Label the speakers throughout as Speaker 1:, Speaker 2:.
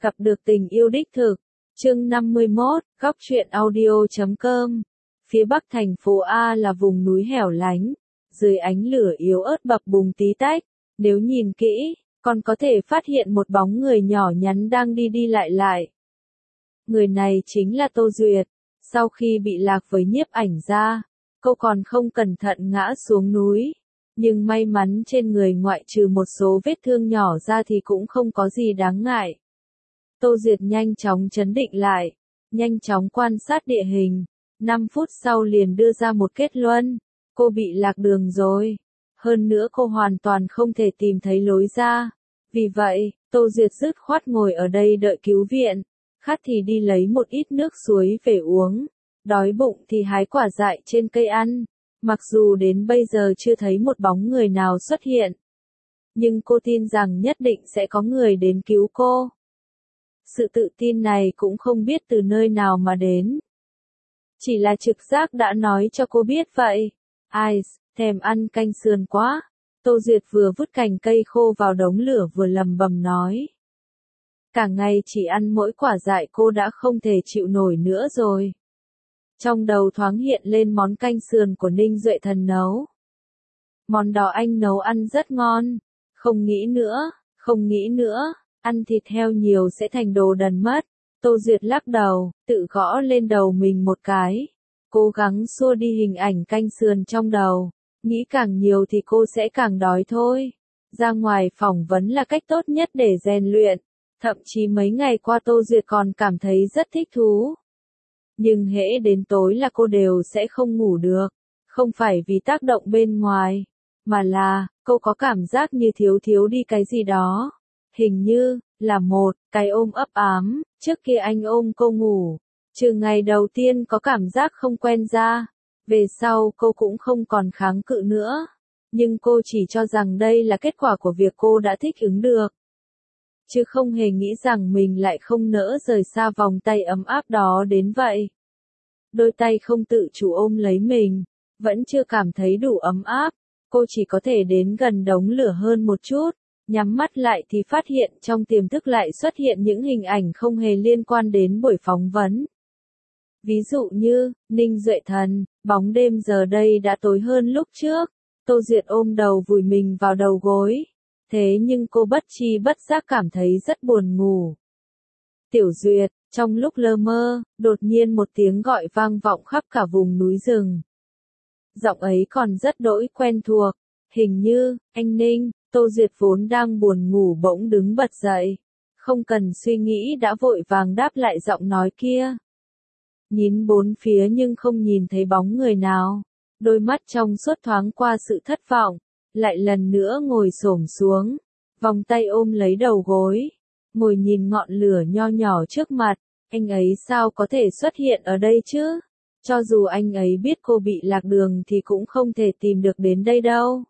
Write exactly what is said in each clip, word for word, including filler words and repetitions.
Speaker 1: Gặp được tình yêu đích thực. Chương năm mươi mốt, góc truyện audio chấm com. Phía bắc thành phố A là vùng núi hẻo lánh, dưới ánh lửa yếu ớt bập bùng tí tách, nếu nhìn kỹ, còn có thể phát hiện một bóng người nhỏ nhắn đang đi đi lại lại. Người này chính là Tô Duyệt. Sau khi bị lạc với nhiếp ảnh gia, cô còn không cẩn thận ngã xuống núi. Nhưng may mắn trên người ngoại trừ một số vết thương nhỏ ra thì cũng không có gì đáng ngại. Tô Duyệt nhanh chóng trấn định lại, nhanh chóng quan sát địa hình. năm phút sau liền đưa ra một kết luận, cô bị lạc đường rồi. Hơn nữa cô hoàn toàn không thể tìm thấy lối ra. Vì vậy, Tô Duyệt dứt khoát ngồi ở đây đợi cứu viện. Khát thì đi lấy một ít nước suối về uống. Đói bụng thì hái quả dại trên cây ăn. Mặc dù đến bây giờ chưa thấy một bóng người nào xuất hiện, nhưng cô tin rằng nhất định sẽ có người đến cứu cô. Sự tự tin này cũng không biết từ nơi nào mà đến. Chỉ là trực giác đã nói cho cô biết vậy. Ai, thèm ăn canh sườn quá. Tô Duyệt vừa vứt cành cây khô vào đống lửa vừa lầm bầm nói. Cả ngày chỉ ăn mỗi quả dại cô đã không thể chịu nổi nữa rồi. Trong đầu thoáng hiện lên món canh sườn của Ninh Duệ Thần nấu. Món đó anh nấu ăn rất ngon. Không nghĩ nữa, không nghĩ nữa, ăn thịt heo nhiều sẽ thành đồ đần mất. Tô Duyệt lắc đầu, tự gõ lên đầu mình một cái. Cố gắng xua đi hình ảnh canh sườn trong đầu. Nghĩ càng nhiều thì cô sẽ càng đói thôi. Ra ngoài phỏng vấn là cách tốt nhất để rèn luyện. Thậm chí mấy ngày qua Tô Duyệt còn cảm thấy rất thích thú. Nhưng hễ đến tối là cô đều sẽ không ngủ được. Không phải vì tác động bên ngoài, mà là, cô có cảm giác như thiếu thiếu đi cái gì đó. Hình như, là một, cái ôm ấp ám, trước kia anh ôm cô ngủ. Trừ ngày đầu tiên có cảm giác không quen ra. Về sau cô cũng không còn kháng cự nữa. Nhưng cô chỉ cho rằng đây là kết quả của việc cô đã thích ứng được. Chứ không hề nghĩ rằng mình lại không nỡ rời xa vòng tay ấm áp đó đến vậy. Đôi tay không tự chủ ôm lấy mình, vẫn chưa cảm thấy đủ ấm áp, cô chỉ có thể đến gần đống lửa hơn một chút, nhắm mắt lại thì phát hiện trong tiềm thức lại xuất hiện những hình ảnh không hề liên quan đến buổi phỏng vấn. Ví dụ như, Ninh Duệ Thần, bóng đêm giờ đây đã tối hơn lúc trước, Tô Duyệt ôm đầu vùi mình vào đầu gối. Thế nhưng cô bất tri bất giác cảm thấy rất buồn ngủ. Tiểu Duyệt, trong lúc lơ mơ, đột nhiên một tiếng gọi vang vọng khắp cả vùng núi rừng. Giọng ấy còn rất đỗi quen thuộc, hình như, anh Ninh. Tô Duyệt vốn đang buồn ngủ bỗng đứng bật dậy. Không cần suy nghĩ đã vội vàng đáp lại giọng nói kia. Nhìn bốn phía nhưng không nhìn thấy bóng người nào. Đôi mắt trong suốt thoáng qua sự thất vọng. Lại lần nữa ngồi xổm xuống, vòng tay ôm lấy đầu gối, ngồi nhìn ngọn lửa nho nhỏ trước mặt, anh ấy sao có thể xuất hiện ở đây chứ? Cho dù anh ấy biết cô bị lạc đường thì cũng không thể tìm được đến đây đâu.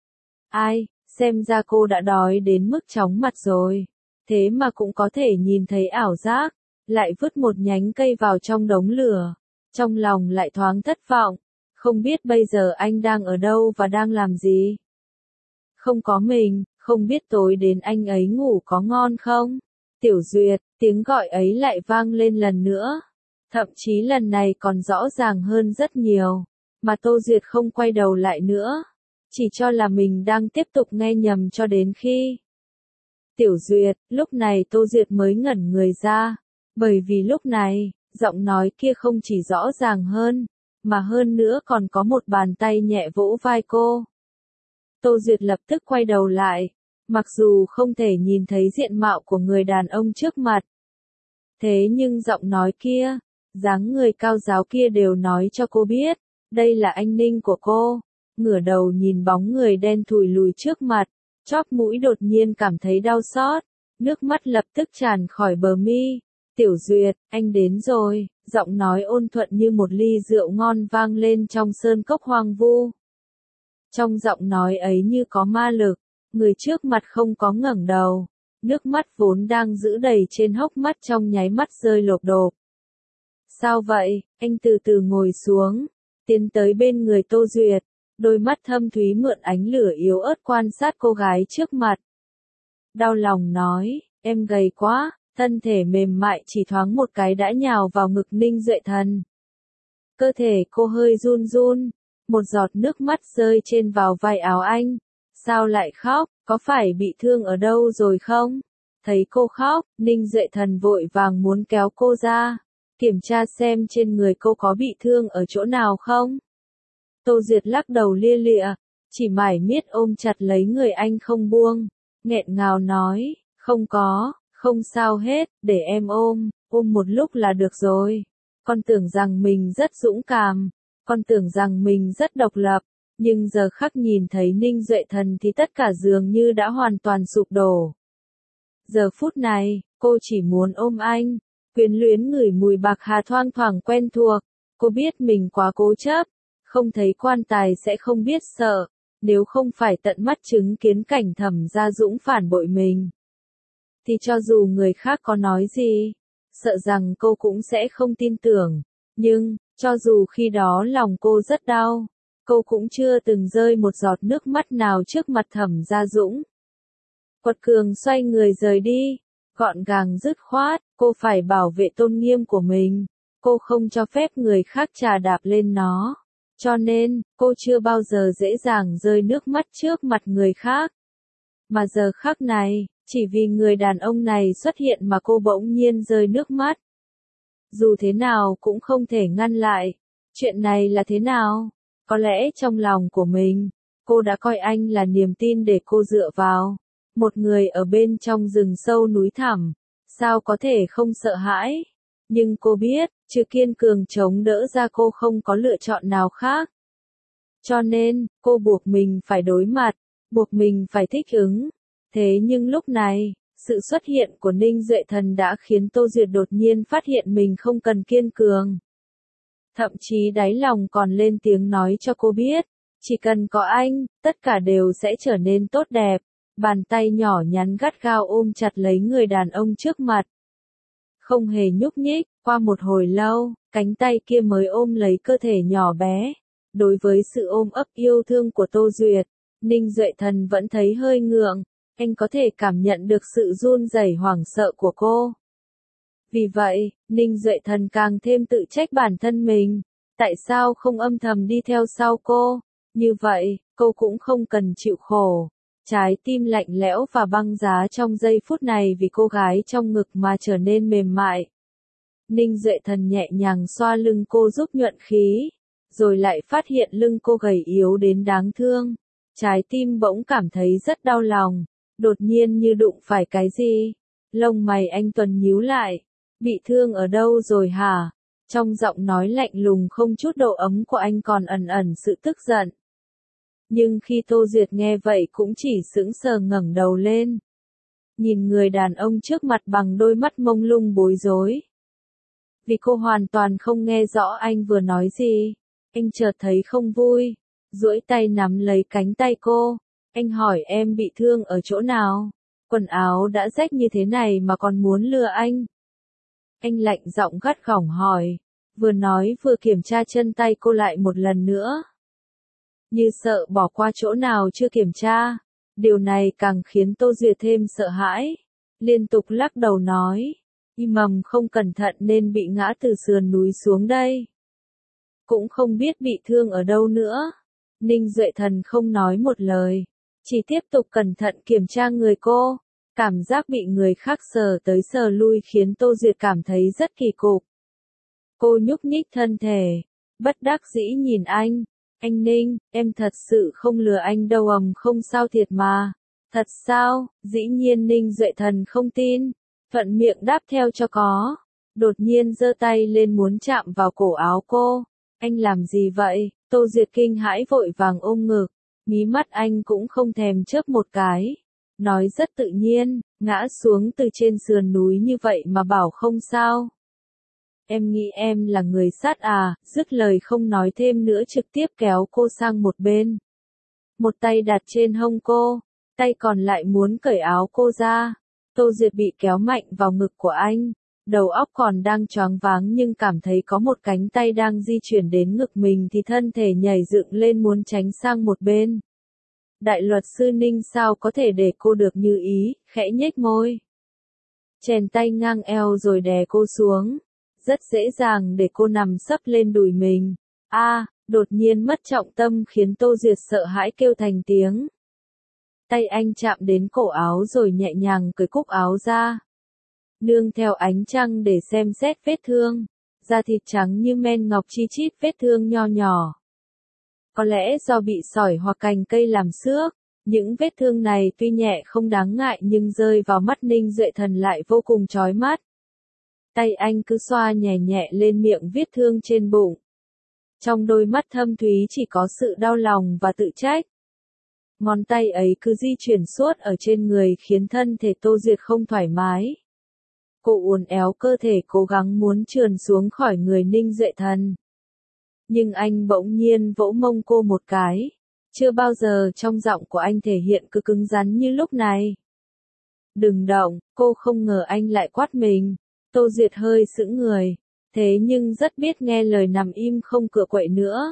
Speaker 1: Ai, xem ra cô đã đói đến mức chóng mặt rồi, thế mà cũng có thể nhìn thấy ảo giác, lại vứt một nhánh cây vào trong đống lửa, trong lòng lại thoáng thất vọng, không biết bây giờ anh đang ở đâu và đang làm gì. Không có mình, không biết tối đến anh ấy ngủ có ngon không? Tiểu Duyệt, tiếng gọi ấy lại vang lên lần nữa. Thậm chí lần này còn rõ ràng hơn rất nhiều. Mà Tô Duyệt không quay đầu lại nữa. Chỉ cho là mình đang tiếp tục nghe nhầm cho đến khi. Tiểu Duyệt, lúc này Tô Duyệt mới ngẩn người ra. Bởi vì lúc này, giọng nói kia không chỉ rõ ràng hơn, mà hơn nữa còn có một bàn tay nhẹ vỗ vai cô. Tô Duyệt lập tức quay đầu lại, mặc dù không thể nhìn thấy diện mạo của người đàn ông trước mặt. Thế nhưng giọng nói kia, dáng người cao ráo kia đều nói cho cô biết, đây là anh Ninh của cô. Ngửa đầu nhìn bóng người đen thùi lùi trước mặt, chóp mũi đột nhiên cảm thấy đau xót, nước mắt lập tức tràn khỏi bờ mi. Tiểu Duyệt, anh đến rồi, giọng nói ôn thuận như một ly rượu ngon vang lên trong sơn cốc hoang vu. Trong giọng nói ấy như có ma lực, người trước mặt không có ngẩng đầu, nước mắt vốn đang giữ đầy trên hốc mắt trong nháy mắt rơi lộp độp. Sao vậy? Anh từ từ ngồi xuống, tiến tới bên người Tô Duyệt, đôi mắt thâm thúy mượn ánh lửa yếu ớt quan sát cô gái trước mặt. Đau lòng nói, em gầy quá, thân thể mềm mại chỉ thoáng một cái đã nhào vào ngực Ninh Duệ Thần. Cơ thể cô hơi run run, một giọt nước mắt rơi trên vào vai áo anh. Sao lại khóc, có phải bị thương ở đâu rồi không? Thấy cô khóc, Ninh Duệ Thần vội vàng muốn kéo cô ra, kiểm tra xem trên người cô có bị thương ở chỗ nào không. Tô Duyệt lắc đầu lia lịa, chỉ mải miết ôm chặt lấy người anh không buông, nghẹn ngào nói, không có, không sao hết, để em ôm, ôm một lúc là được rồi. Con tưởng rằng mình rất dũng cảm, con tưởng rằng mình rất độc lập, nhưng giờ khắc nhìn thấy Ninh Duệ Thần thì tất cả dường như đã hoàn toàn sụp đổ. Giờ phút này, cô chỉ muốn ôm anh, quyến luyến ngửi mùi bạc hà thoang thoảng quen thuộc, cô biết mình quá cố chấp, không thấy quan tài sẽ không biết sợ, nếu không phải tận mắt chứng kiến cảnh Thẩm Gia Dũng phản bội mình. Thì cho dù người khác có nói gì, sợ rằng cô cũng sẽ không tin tưởng, nhưng, cho dù khi đó lòng cô rất đau, cô cũng chưa từng rơi một giọt nước mắt nào trước mặt Thẩm Gia Dũng. Quật cường xoay người rời đi, gọn gàng dứt khoát, cô phải bảo vệ tôn nghiêm của mình, cô không cho phép người khác trà đạp lên nó, cho nên, cô chưa bao giờ dễ dàng rơi nước mắt trước mặt người khác. Mà giờ khắc này, chỉ vì người đàn ông này xuất hiện mà cô bỗng nhiên rơi nước mắt. Dù thế nào cũng không thể ngăn lại, chuyện này là thế nào? Có lẽ trong lòng của mình, cô đã coi anh là niềm tin để cô dựa vào. Một người ở bên trong rừng sâu núi thẳm, sao có thể không sợ hãi? Nhưng cô biết, trừ kiên cường chống đỡ ra cô không có lựa chọn nào khác. Cho nên, cô buộc mình phải đối mặt, buộc mình phải thích ứng. Thế nhưng lúc này, sự xuất hiện của Ninh Duệ Thần đã khiến Tô Duyệt đột nhiên phát hiện mình không cần kiên cường. Thậm chí đáy lòng còn lên tiếng nói cho cô biết, chỉ cần có anh, tất cả đều sẽ trở nên tốt đẹp. Bàn tay nhỏ nhắn gắt gao ôm chặt lấy người đàn ông trước mặt. Không hề nhúc nhích, qua một hồi lâu, cánh tay kia mới ôm lấy cơ thể nhỏ bé. Đối với sự ôm ấp yêu thương của Tô Duyệt, Ninh Duệ Thần vẫn thấy hơi ngượng, anh có thể cảm nhận được sự run rẩy hoảng sợ của cô. Vì vậy, Ninh Duệ Thần càng thêm tự trách bản thân mình, tại sao không âm thầm đi theo sau cô, như vậy, cô cũng không cần chịu khổ. Trái tim lạnh lẽo và băng giá trong giây phút này vì cô gái trong ngực mà trở nên mềm mại. Ninh Duệ Thần nhẹ nhàng xoa lưng cô giúp nhuận khí, rồi lại phát hiện lưng cô gầy yếu đến đáng thương. Trái tim bỗng cảm thấy rất đau lòng, đột nhiên như đụng phải cái gì. Lông mày anh Tuấn nhíu lại, bị thương ở đâu rồi hả? Trong giọng nói lạnh lùng không chút độ ấm của anh còn ẩn ẩn sự tức giận. Nhưng khi Tô Duyệt nghe vậy cũng chỉ sững sờ ngẩng đầu lên. Nhìn người đàn ông trước mặt bằng đôi mắt mông lung bối rối. Vì cô hoàn toàn không nghe rõ anh vừa nói gì, anh chợt thấy không vui, duỗi tay nắm lấy cánh tay cô. Anh hỏi em bị thương ở chỗ nào? Quần áo đã rách như thế này mà còn muốn lừa anh. Anh lạnh giọng gắt gỏng hỏi, vừa nói vừa kiểm tra chân tay cô lại một lần nữa. Như sợ bỏ qua chỗ nào chưa kiểm tra. Điều này càng khiến Tô Duyệt thêm sợ hãi. Liên tục lắc đầu nói, im mầm không cẩn thận nên bị ngã từ sườn núi xuống đây. Cũng không biết bị thương ở đâu nữa. Ninh Duệ Thần không nói một lời, chỉ tiếp tục cẩn thận kiểm tra người cô. Cảm giác bị người khác sờ tới sờ lui khiến Tô Duyệt cảm thấy rất kỳ cục. Cô nhúc nhích thân thể, bất đắc dĩ nhìn anh. Anh Ninh, em thật sự không lừa anh đâu ầm không sao thiệt mà. Thật sao? Dĩ nhiên Ninh Duệ Thần không tin, thuận miệng đáp theo cho có. Đột nhiên giơ tay lên muốn chạm vào cổ áo cô. Anh làm gì vậy? Tô Duyệt kinh hãi vội vàng ôm ngực, mí mắt anh cũng không thèm chớp một cái. Nói rất tự nhiên, ngã xuống từ trên sườn núi như vậy mà bảo không sao. Em nghĩ em là người sát à, dứt lời không nói thêm nữa trực tiếp kéo cô sang một bên. Một tay đặt trên hông cô, tay còn lại muốn cởi áo cô ra. Tô Duyệt bị kéo mạnh vào ngực của anh, đầu óc còn đang choáng váng nhưng cảm thấy có một cánh tay đang di chuyển đến ngực mình thì thân thể nhảy dựng lên muốn tránh sang một bên. Đại luật sư Ninh sao có thể để cô được như ý, khẽ nhếch môi. chèn tay ngang eo rồi đè cô xuống. Rất dễ dàng để cô nằm sấp lên đùi mình. A, à, đột nhiên mất trọng tâm khiến Tô Duyệt sợ hãi kêu thành tiếng. Tay anh chạm đến cổ áo rồi nhẹ nhàng cởi cúc áo ra. Nương theo ánh trăng để xem xét vết thương. Da thịt trắng như men ngọc chi chít vết thương nho nhỏ. Có lẽ do bị sỏi hoặc cành cây làm xước, những vết thương này tuy nhẹ không đáng ngại nhưng rơi vào mắt Ninh Duệ Thần lại vô cùng chói mắt. Tay anh cứ xoa nhẹ nhẹ lên miệng vết thương trên bụng. Trong đôi mắt thâm thúy chỉ có sự đau lòng và tự trách. Ngón tay ấy cứ di chuyển suốt ở trên người khiến thân thể Tô Duyệt không thoải mái. Cô uốn éo cơ thể cố gắng muốn trườn xuống khỏi người Ninh Duệ Thần. Nhưng anh bỗng nhiên vỗ mông cô một cái. Chưa bao giờ trong giọng của anh thể hiện cứ cứng rắn như lúc này. Đừng động, cô không ngờ anh lại quát mình. Tô Duyệt hơi sững người, thế nhưng rất biết nghe lời nằm im không cựa quậy nữa.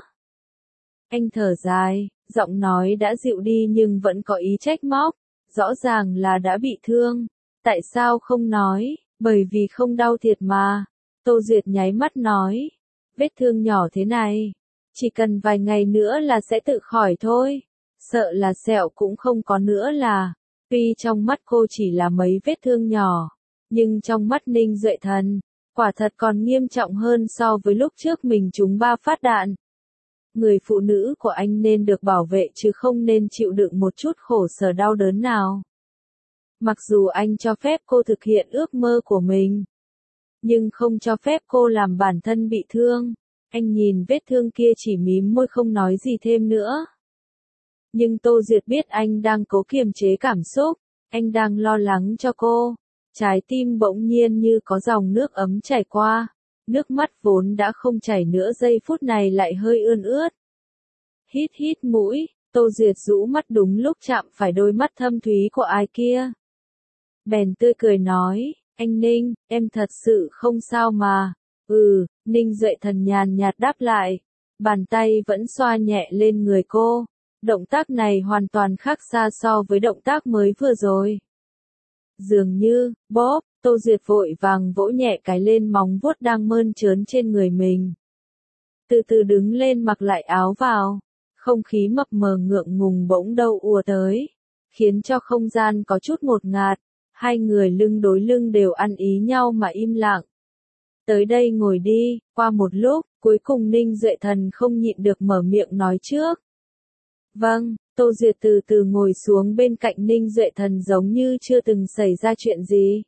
Speaker 1: Anh thở dài, giọng nói đã dịu đi nhưng vẫn có ý trách móc. Rõ ràng là đã bị thương. Tại sao không nói? Bởi vì không đau thiệt mà. Tô Duyệt nháy mắt nói. Vết thương nhỏ thế này. Chỉ cần vài ngày nữa là sẽ tự khỏi thôi. Sợ là sẹo cũng không có nữa là. Tuy trong mắt cô chỉ là mấy vết thương nhỏ. Nhưng trong mắt Ninh Duệ Thần, quả thật còn nghiêm trọng hơn so với lúc trước mình trúng ba phát đạn. Người phụ nữ của anh nên được bảo vệ chứ không nên chịu đựng một chút khổ sở đau đớn nào. Mặc dù anh cho phép cô thực hiện ước mơ của mình, nhưng không cho phép cô làm bản thân bị thương. Anh nhìn vết thương kia chỉ mím môi không nói gì thêm nữa. Nhưng Tô Duyệt biết anh đang cố kiềm chế cảm xúc, anh đang lo lắng cho cô. Trái tim bỗng nhiên như có dòng nước ấm chảy qua, nước mắt vốn đã không chảy nữa giây phút này lại hơi ươn ướt. Hít hít mũi, Tô Duyệt rũ mắt đúng lúc chạm phải đôi mắt thâm thúy của ai kia. Bèn tươi cười nói, anh Ninh, em thật sự không sao mà. Ừ, Ninh Duệ Thần nhàn nhạt đáp lại, bàn tay vẫn xoa nhẹ lên người cô. Động tác này hoàn toàn khác xa so với động tác mới vừa rồi. Dường như, bóp, Tô Duyệt vội vàng vỗ nhẹ cái lên móng vuốt đang mơn trớn trên người mình. Từ từ đứng lên mặc lại áo vào, không khí mập mờ ngượng ngùng bỗng đâu ùa tới, khiến cho không gian có chút ngột ngạt, hai người lưng đối lưng đều ăn ý nhau mà im lặng. Tới đây ngồi đi, qua một lúc, cuối cùng Ninh Duệ Thần không nhịn được mở miệng nói trước. Vâng. Tô Duyệt từ từ ngồi xuống bên cạnh Ninh Duệ Thần giống như chưa từng xảy ra chuyện gì.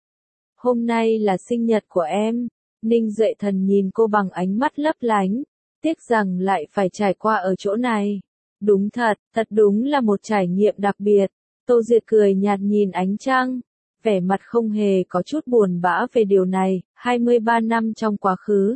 Speaker 1: Hôm nay là sinh nhật của em. Ninh Duệ Thần nhìn cô bằng ánh mắt lấp lánh. Tiếc rằng lại phải trải qua ở chỗ này. Đúng thật, thật đúng là một trải nghiệm đặc biệt. Tô Duyệt cười nhạt nhìn ánh trăng. Vẻ mặt không hề có chút buồn bã về điều này. hai mươi ba năm trong quá khứ,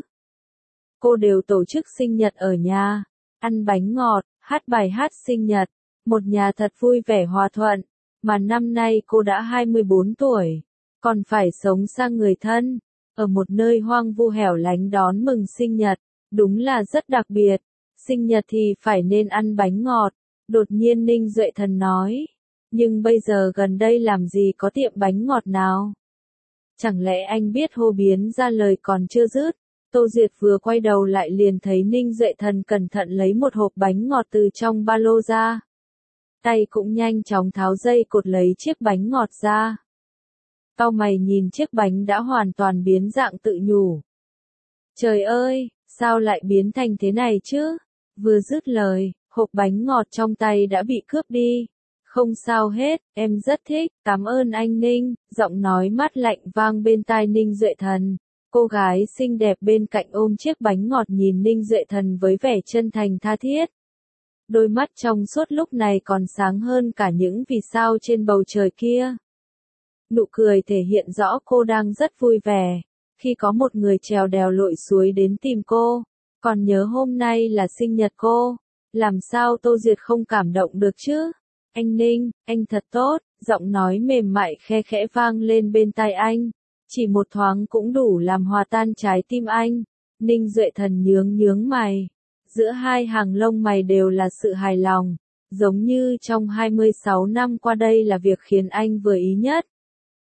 Speaker 1: cô đều tổ chức sinh nhật ở nhà. Ăn bánh ngọt, hát bài hát sinh nhật, một nhà thật vui vẻ hòa thuận, mà năm nay cô đã hai mươi bốn tuổi, còn phải sống xa người thân, ở một nơi hoang vu hẻo lánh đón mừng sinh nhật, đúng là rất đặc biệt. Sinh nhật thì phải nên ăn bánh ngọt, đột nhiên Ninh Duệ Thần nói, nhưng bây giờ gần đây làm gì có tiệm bánh ngọt nào? Chẳng lẽ anh biết hô biến ra lời còn chưa dứt? Tô Duyệt vừa quay đầu lại liền thấy Ninh Duệ Thần cẩn thận lấy một hộp bánh ngọt từ trong ba lô ra. Tay cũng nhanh chóng tháo dây cột lấy chiếc bánh ngọt ra. Cau mày nhìn chiếc bánh đã hoàn toàn biến dạng tự nhủ. Trời ơi, sao lại biến thành thế này chứ? Vừa dứt lời, hộp bánh ngọt trong tay đã bị cướp đi. Không sao hết, em rất thích, cảm ơn anh Ninh, giọng nói mát lạnh vang bên tai Ninh Duệ Thần. Cô gái xinh đẹp bên cạnh ôm chiếc bánh ngọt nhìn Ninh Duệ Thần với vẻ chân thành tha thiết. Đôi mắt trong suốt lúc này còn sáng hơn cả những vì sao trên bầu trời kia. Nụ cười thể hiện rõ cô đang rất vui vẻ, khi có một người trèo đèo lội suối đến tìm cô. Còn nhớ hôm nay là sinh nhật cô, làm sao Tô Duyệt không cảm động được chứ? Anh Ninh, anh thật tốt, giọng nói mềm mại khe khẽ vang lên bên tai anh. Chỉ một thoáng cũng đủ làm hòa tan trái tim anh. Ninh Duệ Thần nhướng nhướng mày. Giữa hai hàng lông mày đều là sự hài lòng. Giống như trong hai mươi sáu năm qua đây là việc khiến anh vừa ý nhất.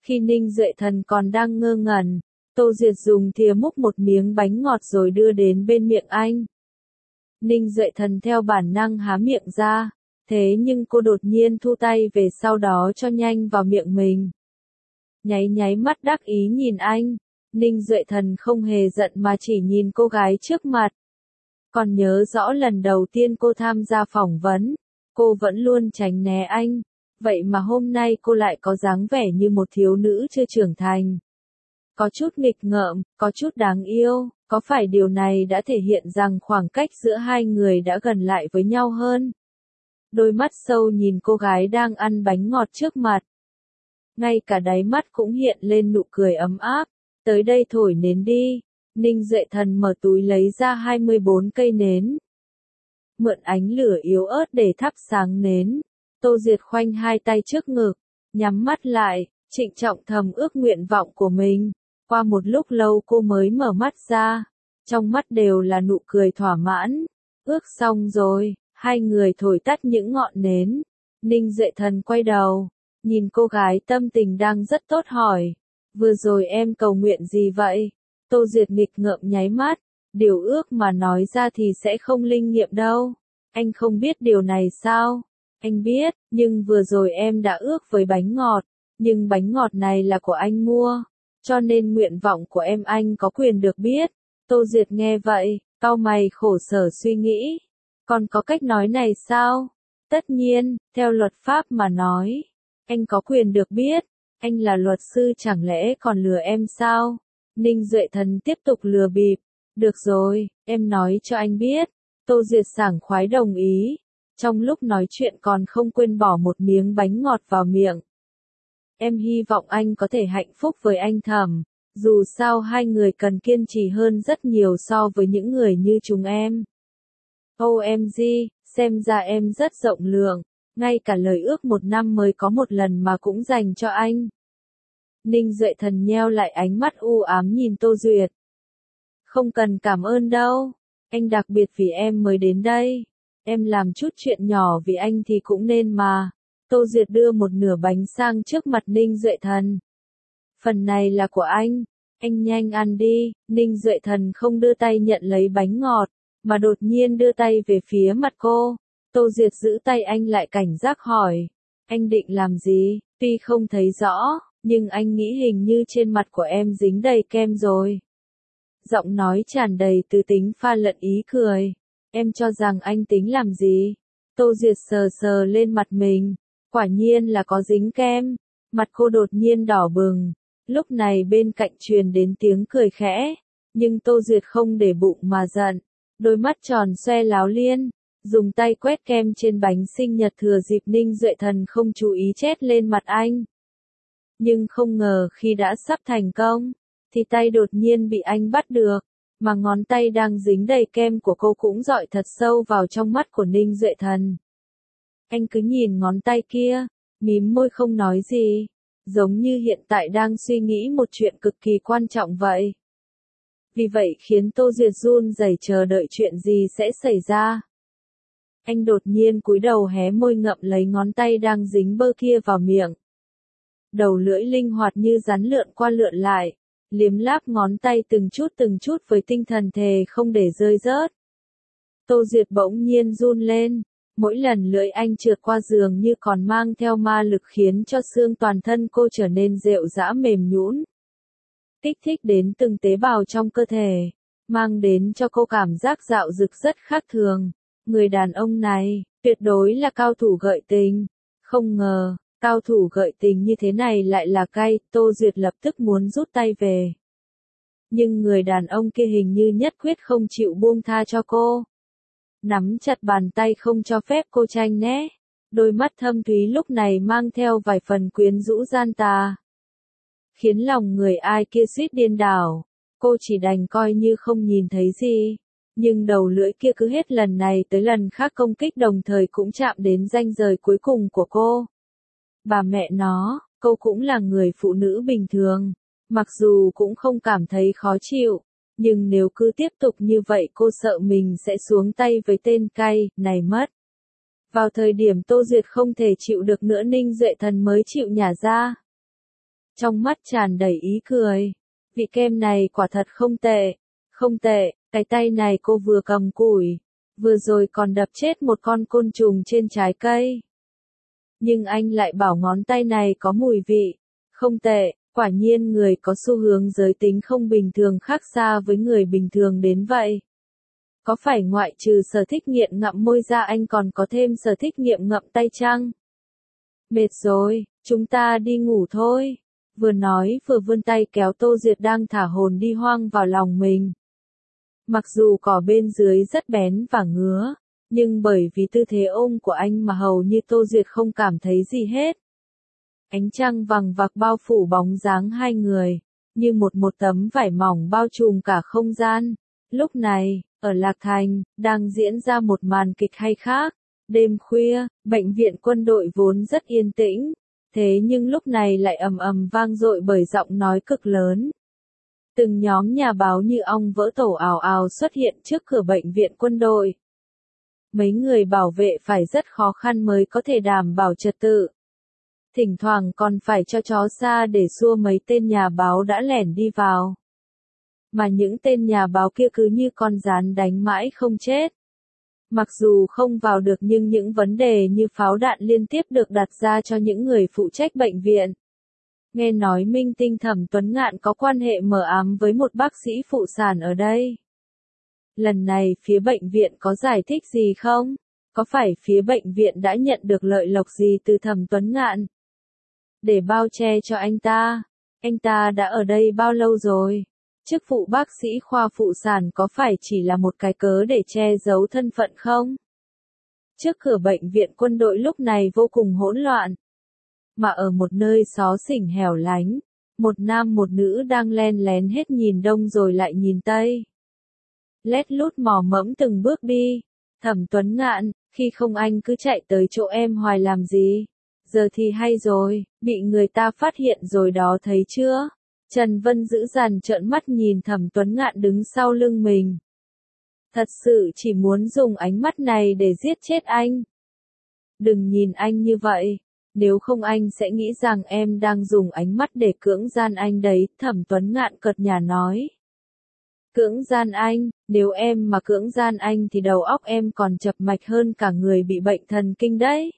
Speaker 1: Khi Ninh Duệ Thần còn đang ngơ ngẩn, Tô Duyệt dùng thìa múc một miếng bánh ngọt rồi đưa đến bên miệng anh. Ninh Duệ Thần theo bản năng há miệng ra, thế nhưng cô đột nhiên thu tay về sau đó cho nhanh vào miệng mình. Nháy nháy mắt đắc ý nhìn anh, Ninh Duệ Thần không hề giận mà chỉ nhìn cô gái trước mặt. Còn nhớ rõ lần đầu tiên cô tham gia phỏng vấn, cô vẫn luôn tránh né anh, vậy mà hôm nay cô lại có dáng vẻ như một thiếu nữ chưa trưởng thành. Có chút nghịch ngợm, có chút đáng yêu, có phải điều này đã thể hiện rằng khoảng cách giữa hai người đã gần lại với nhau hơn? Đôi mắt sâu nhìn cô gái đang ăn bánh ngọt trước mặt. Ngay cả đáy mắt cũng hiện lên nụ cười ấm áp, tới đây thổi nến đi. Ninh Duệ Thần mở túi lấy ra hai mươi bốn cây nến. Mượn ánh lửa yếu ớt để thắp sáng nến. Tô Duyệt khoanh hai tay trước ngực, nhắm mắt lại, trịnh trọng thầm ước nguyện vọng của mình. Qua một lúc lâu cô mới mở mắt ra, trong mắt đều là nụ cười thỏa mãn. Ước xong rồi, hai người thổi tắt những ngọn nến. Ninh Duệ Thần quay đầu, nhìn cô gái tâm tình đang rất tốt hỏi, vừa rồi em cầu nguyện gì vậy? Tô Duyệt nghịch ngợm nháy mắt, điều ước mà nói ra thì sẽ không linh nghiệm đâu. Anh không biết điều này sao? Anh biết, nhưng vừa rồi em đã ước với bánh ngọt, nhưng bánh ngọt này là của anh mua, cho nên nguyện vọng của em anh có quyền được biết. Tô Duyệt nghe vậy, cau mày khổ sở suy nghĩ, còn có cách nói này sao? Tất nhiên, theo luật pháp mà nói, anh có quyền được biết, anh là luật sư chẳng lẽ còn lừa em sao? Ninh Duệ Thần tiếp tục lừa bịp, được rồi, em nói cho anh biết. Tô Duyệt sảng khoái đồng ý, trong lúc nói chuyện còn không quên bỏ một miếng bánh ngọt vào miệng. Em hy vọng anh có thể hạnh phúc với anh Thẩm, dù sao hai người cần kiên trì hơn rất nhiều so với những người như chúng em. ô em giê, xem ra em rất rộng lượng, ngay cả lời ước một năm mới có một lần mà cũng dành cho anh. Ninh Duệ Thần nheo lại ánh mắt u ám nhìn Tô Duyệt. Không cần cảm ơn đâu, anh đặc biệt vì em mới đến đây. Em làm chút chuyện nhỏ vì anh thì cũng nên mà. Tô Duyệt đưa một nửa bánh sang trước mặt Ninh Duệ Thần. Phần này là của anh, anh nhanh ăn đi. Ninh Duệ Thần không đưa tay nhận lấy bánh ngọt, mà đột nhiên đưa tay về phía mặt cô. Tô Duyệt giữ tay anh lại cảnh giác hỏi, anh định làm gì? Tuy không thấy rõ, nhưng anh nghĩ hình như trên mặt của em dính đầy kem rồi. Giọng nói tràn đầy từ tính pha lẫn ý cười. Em cho rằng anh tính làm gì? Tô Duyệt sờ sờ lên mặt mình, quả nhiên là có dính kem. Mặt cô đột nhiên đỏ bừng. Lúc này bên cạnh truyền đến tiếng cười khẽ, nhưng Tô Duyệt không để bụng mà giận, đôi mắt tròn xoe láo liên, dùng tay quét kem trên bánh sinh nhật thừa dịp Ninh Duệ Thần không chú ý chét lên mặt anh. Nhưng không ngờ khi đã sắp thành công, thì tay đột nhiên bị anh bắt được, mà ngón tay đang dính đầy kem của cô cũng dọi thật sâu vào trong mắt của Ninh Duệ Thần. Anh cứ nhìn ngón tay kia, mím môi không nói gì, giống như hiện tại đang suy nghĩ một chuyện cực kỳ quan trọng vậy. Vì vậy khiến Tô Duyệt run rẩy chờ đợi chuyện gì sẽ xảy ra. Anh đột nhiên cúi đầu hé môi ngậm lấy ngón tay đang dính bơ kia vào miệng. Đầu lưỡi linh hoạt như rắn lượn qua lượn lại, liếm láp ngón tay từng chút từng chút với tinh thần thề không để rơi rớt. Tô Duyệt bỗng nhiên run lên, mỗi lần lưỡi anh trượt qua giường như còn mang theo ma lực khiến cho xương toàn thân cô trở nên rệu rã mềm nhũn. Kích thích đến từng tế bào trong cơ thể, mang đến cho cô cảm giác dạo dực rất khác thường. Người đàn ông này, tuyệt đối là cao thủ gợi tình. Không ngờ, cao thủ gợi tình như thế này lại là cay, Tô Duyệt lập tức muốn rút tay về. Nhưng người đàn ông kia hình như nhất quyết không chịu buông tha cho cô. Nắm chặt bàn tay không cho phép cô tranh né. Đôi mắt thâm thúy lúc này mang theo vài phần quyến rũ gian tà, khiến lòng người ai kia suýt điên đảo. Cô chỉ đành coi như không nhìn thấy gì. Nhưng đầu lưỡi kia cứ hết lần này tới lần khác công kích đồng thời cũng chạm đến ranh giới cuối cùng của cô. Bà mẹ nó, cô cũng là người phụ nữ bình thường. Mặc dù cũng không cảm thấy khó chịu, nhưng nếu cứ tiếp tục như vậy cô sợ mình sẽ xuống tay với tên cay này mất. Vào thời điểm Tô Duyệt không thể chịu được nữa Ninh Duệ Thần mới chịu nhả ra. trong mắt tràn đầy ý cười. Vị kem này quả thật không tệ, không tệ, cái tay này cô vừa cầm củi, vừa rồi còn đập chết một con côn trùng trên trái cây. Nhưng anh lại bảo ngón tay này có mùi vị, không tệ, quả nhiên người có xu hướng giới tính không bình thường khác xa với người bình thường đến vậy. Có phải ngoại trừ sở thích nghiện ngậm môi ra anh còn có thêm sở thích nghiện ngậm tay chăng? Mệt rồi, chúng ta đi ngủ thôi. Vừa nói vừa vươn tay kéo Tô Duyệt đang thả hồn đi hoang vào lòng mình. Mặc dù cỏ bên dưới rất bén và ngứa, nhưng bởi vì tư thế ôm của anh mà hầu như Tô Duyệt không cảm thấy gì hết. Ánh trăng vằng vặc bao phủ bóng dáng hai người, như một một tấm vải mỏng bao trùm cả không gian. Lúc này, ở Lạc Thành, đang diễn ra một màn kịch hay khác. Đêm khuya, bệnh viện quân đội vốn rất yên tĩnh, thế nhưng lúc này lại ầm ầm vang dội bởi giọng nói cực lớn. Từng nhóm nhà báo như ong vỡ tổ ào ào xuất hiện trước cửa bệnh viện quân đội. Mấy người bảo vệ phải rất khó khăn mới có thể đảm bảo trật tự. Thỉnh thoảng còn phải cho chó xa để xua mấy tên nhà báo đã lẻn đi vào. Mà những tên nhà báo kia cứ như con gián đánh mãi không chết. Mặc dù không vào được nhưng những vấn đề như pháo đạn liên tiếp được đặt ra cho những người phụ trách bệnh viện. Nghe nói minh tinh Thẩm Tuấn Ngạn có quan hệ mờ ám với một bác sĩ phụ sản ở đây. Lần này phía bệnh viện có giải thích gì không? Có phải phía bệnh viện đã nhận được lợi lộc gì từ Thẩm Tuấn Ngạn? Để bao che cho anh ta. Anh ta đã ở đây bao lâu rồi? Chức vụ bác sĩ khoa phụ sản có phải chỉ là một cái cớ để che giấu thân phận không? Trước cửa bệnh viện quân đội lúc này vô cùng hỗn loạn. Mà ở một nơi xó xỉnh hẻo lánh, một nam một nữ đang len lén hết nhìn đông rồi lại nhìn tây. Lét lút mò mẫm từng bước đi. Thẩm Tuấn Ngạn, khi không anh cứ chạy tới chỗ em hoài làm gì? Giờ thì hay rồi, bị người ta phát hiện rồi đó thấy chưa? Trần Vân dữ dằn trợn mắt nhìn Thẩm Tuấn Ngạn đứng sau lưng mình. Thật sự chỉ muốn dùng ánh mắt này để giết chết anh. Đừng nhìn anh như vậy, nếu không anh sẽ nghĩ rằng em đang dùng ánh mắt để cưỡng gian anh đấy, Thẩm Tuấn Ngạn cợt nhả nói. Cưỡng gian anh, nếu em mà cưỡng gian anh thì đầu óc em còn chập mạch hơn cả người bị bệnh thần kinh đấy.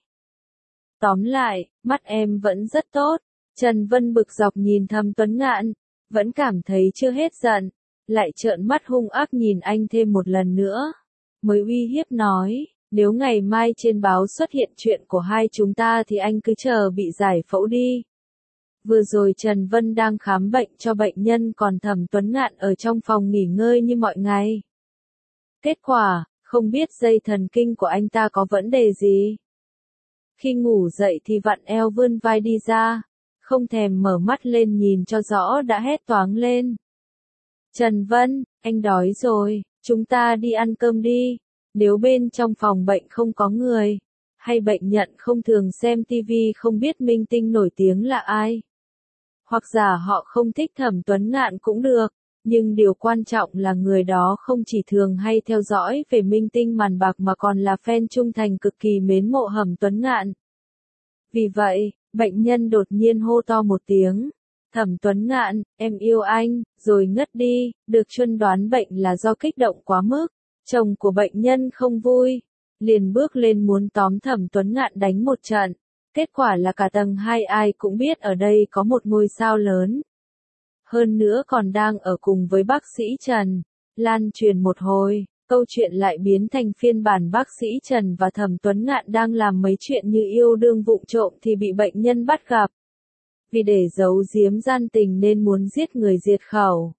Speaker 1: Tóm lại, mắt em vẫn rất tốt. Trần Vân bực dọc nhìn Thẩm Tuấn Ngạn, vẫn cảm thấy chưa hết giận, lại trợn mắt hung ác nhìn anh thêm một lần nữa, mới uy hiếp nói, nếu ngày mai trên báo xuất hiện chuyện của hai chúng ta thì anh cứ chờ bị giải phẫu đi. Vừa rồi Trần Vân đang khám bệnh cho bệnh nhân còn Thẩm Tuấn Ngạn ở trong phòng nghỉ ngơi như mọi ngày. Kết quả, không biết dây thần kinh của anh ta có vấn đề gì. Khi ngủ dậy thì vặn eo vươn vai đi ra. Không thèm mở mắt lên nhìn cho rõ đã hét toáng lên. Trần Vân, anh đói rồi, chúng ta đi ăn cơm đi. Nếu bên trong phòng bệnh không có người, hay bệnh nhân không thường xem tivi không biết minh tinh nổi tiếng là ai. Hoặc giả họ không thích Thẩm Tuấn Ngạn cũng được, nhưng điều quan trọng là người đó không chỉ thường hay theo dõi về minh tinh màn bạc mà còn là fan trung thành cực kỳ mến mộ Thẩm Tuấn Ngạn. Vì vậy, bệnh nhân đột nhiên hô to một tiếng. Thẩm Tuấn Ngạn, em yêu anh, rồi ngất đi, được chuẩn đoán bệnh là do kích động quá mức. Chồng của bệnh nhân không vui, liền bước lên muốn tóm Thẩm Tuấn Ngạn đánh một trận. Kết quả là cả tầng hai ai cũng biết ở đây có một ngôi sao lớn. Hơn nữa còn đang ở cùng với bác sĩ Trần. Lan truyền một hồi, câu chuyện lại biến thành phiên bản bác sĩ Trần và Thẩm Tuấn Ngạn đang làm mấy chuyện như yêu đương vụng trộm thì bị bệnh nhân bắt gặp. Vì để giấu giếm gian tình nên muốn giết người diệt khẩu.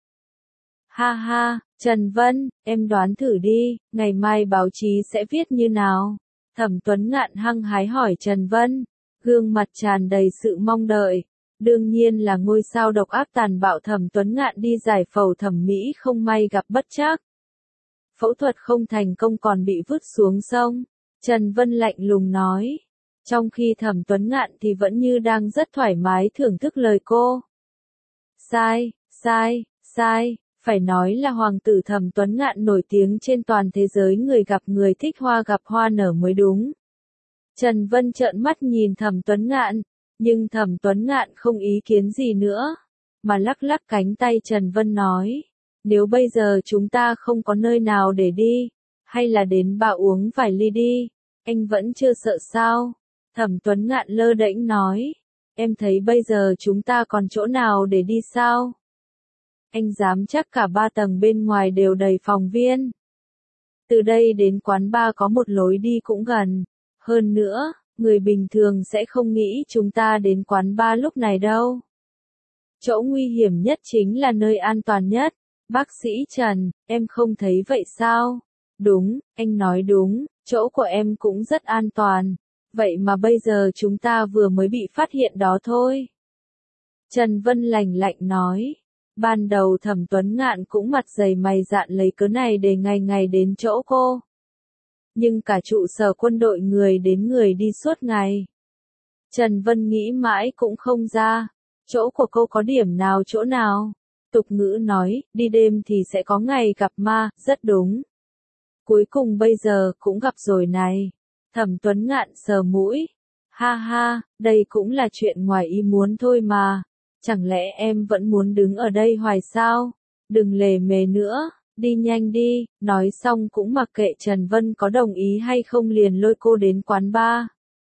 Speaker 1: Ha ha, Trần Vân, em đoán thử đi, ngày mai báo chí sẽ viết như nào? Thẩm Tuấn Ngạn hăng hái hỏi Trần Vân, gương mặt tràn đầy sự mong đợi. Đương nhiên là ngôi sao độc ác tàn bạo Thẩm Tuấn Ngạn đi giải phẫu thẩm mỹ không may gặp bất trắc. Phẫu thuật không thành công còn bị vứt xuống sông. Trần Vân lạnh lùng nói. Trong khi Thẩm Tuấn Ngạn thì vẫn như đang rất thoải mái thưởng thức lời cô. Sai, sai, sai, phải nói là hoàng tử Thẩm Tuấn Ngạn nổi tiếng trên toàn thế giới, người gặp người thích hoa gặp hoa nở mới đúng. Trần Vân trợn mắt nhìn Thẩm Tuấn Ngạn, Nhưng Thẩm Tuấn Ngạn không ý kiến gì nữa, mà lắc lắc cánh tay Trần Vân nói, nếu bây giờ chúng ta không có nơi nào để đi, hay là đến bà uống vài ly đi, anh vẫn chưa sợ sao? Thẩm Tuấn Ngạn lơ đễnh nói, em thấy bây giờ chúng ta còn chỗ nào để đi sao? Anh dám chắc cả ba tầng bên ngoài đều đầy phòng viên. Từ đây đến quán bar có một lối đi cũng gần. Hơn nữa, người bình thường sẽ không nghĩ chúng ta đến quán bar lúc này đâu. Chỗ nguy hiểm nhất chính là nơi an toàn nhất. Bác sĩ Trần, em không thấy vậy sao? Đúng, anh nói đúng, chỗ của em cũng rất an toàn. Vậy mà bây giờ chúng ta vừa mới bị phát hiện đó thôi. Trần Vân lạnh lạnh nói. Ban đầu Thẩm Tuấn Ngạn cũng mặt dày mày dạn lấy cớ này để ngày ngày đến chỗ cô. Nhưng cả trụ sở quân đội người đến người đi suốt ngày. Trần Vân nghĩ mãi cũng không ra. Chỗ của cô có điểm nào chỗ nào? Tục ngữ nói, đi đêm thì sẽ có ngày gặp ma, rất đúng. Cuối cùng bây giờ cũng gặp rồi này. Thẩm Tuấn Ngạn sờ mũi. Ha ha, đây cũng là chuyện ngoài ý muốn thôi mà. Chẳng lẽ em vẫn muốn đứng ở đây hoài sao? Đừng lề mề nữa, đi nhanh đi. Nói xong cũng mặc kệ Trần Vân có đồng ý hay không liền lôi cô đến quán bar.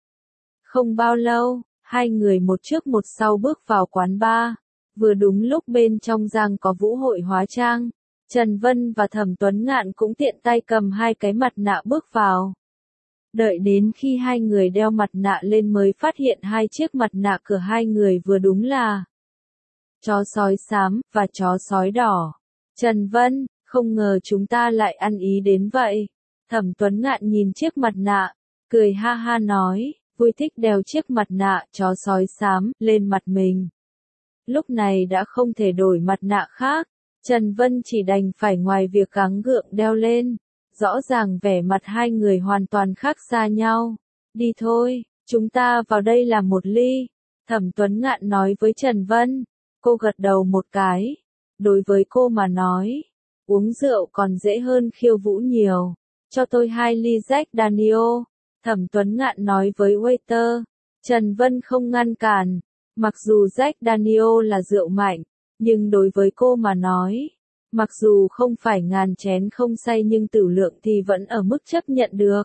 Speaker 1: Không bao lâu, hai người một trước một sau bước vào quán bar. Vừa đúng lúc bên trong giang có vũ hội hóa trang. Trần Vân và Thẩm Tuấn Ngạn cũng tiện tay cầm hai cái mặt nạ bước vào. Đợi đến khi hai người đeo mặt nạ lên mới phát hiện hai chiếc mặt nạ của hai người vừa đúng là chó sói xám và chó sói đỏ. Trần Vân, không ngờ chúng ta lại ăn ý đến vậy. Thẩm Tuấn Ngạn nhìn chiếc mặt nạ, cười ha ha nói, vui thích đeo chiếc mặt nạ chó sói xám lên mặt mình. Lúc này đã không thể đổi mặt nạ khác, Trần Vân chỉ đành phải ngoài việc gắng gượng đeo lên. Rõ ràng vẻ mặt hai người hoàn toàn khác xa nhau. Đi thôi, chúng ta vào đây làm một ly. Thẩm Tuấn Ngạn nói với Trần Vân. Cô gật đầu một cái. Đối với cô mà nói, uống rượu còn dễ hơn khiêu vũ nhiều. Cho tôi hai ly Jack Daniel. Thẩm Tuấn Ngạn nói với waiter. Trần Vân không ngăn cản. Mặc dù Jack Daniel là rượu mạnh, nhưng đối với cô mà nói, mặc dù không phải ngàn chén không say nhưng tử lượng thì vẫn ở mức chấp nhận được.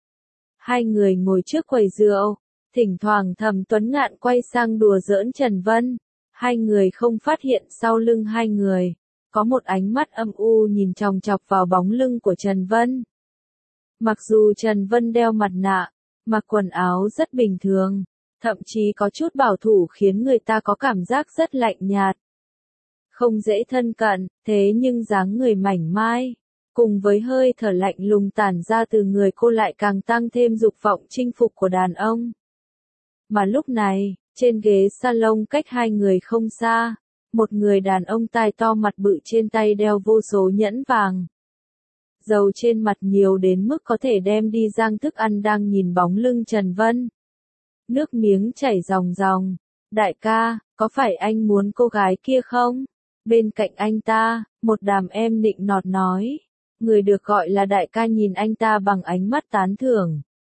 Speaker 1: Hai người ngồi trước quầy rượu, thỉnh thoảng Thẩm Tuấn Ngạn quay sang đùa giỡn Trần Vân. Hai người không phát hiện sau lưng hai người, có một ánh mắt âm u nhìn chòng chọc vào bóng lưng của Trần Vân. Mặc dù Trần Vân đeo mặt nạ, mặc quần áo rất bình thường, thậm chí có chút bảo thủ khiến người ta có cảm giác rất lạnh nhạt. Không dễ thân cận, thế nhưng dáng người mảnh mai, cùng với hơi thở lạnh lùng tản ra từ người cô lại càng tăng thêm dục vọng chinh phục của đàn ông. Mà lúc này, trên ghế salon cách hai người không xa, một người đàn ông tai to mặt bự trên tay đeo vô số nhẫn vàng. Dầu trên mặt nhiều đến mức có thể đem đi rang thức ăn đang nhìn bóng lưng Trần Vân. Nước miếng chảy ròng ròng. Đại ca, có phải anh muốn cô gái kia không? Bên cạnh anh ta, một đàm em nịnh nọt nói. Người được gọi là đại ca nhìn anh ta bằng ánh mắt tán thưởng.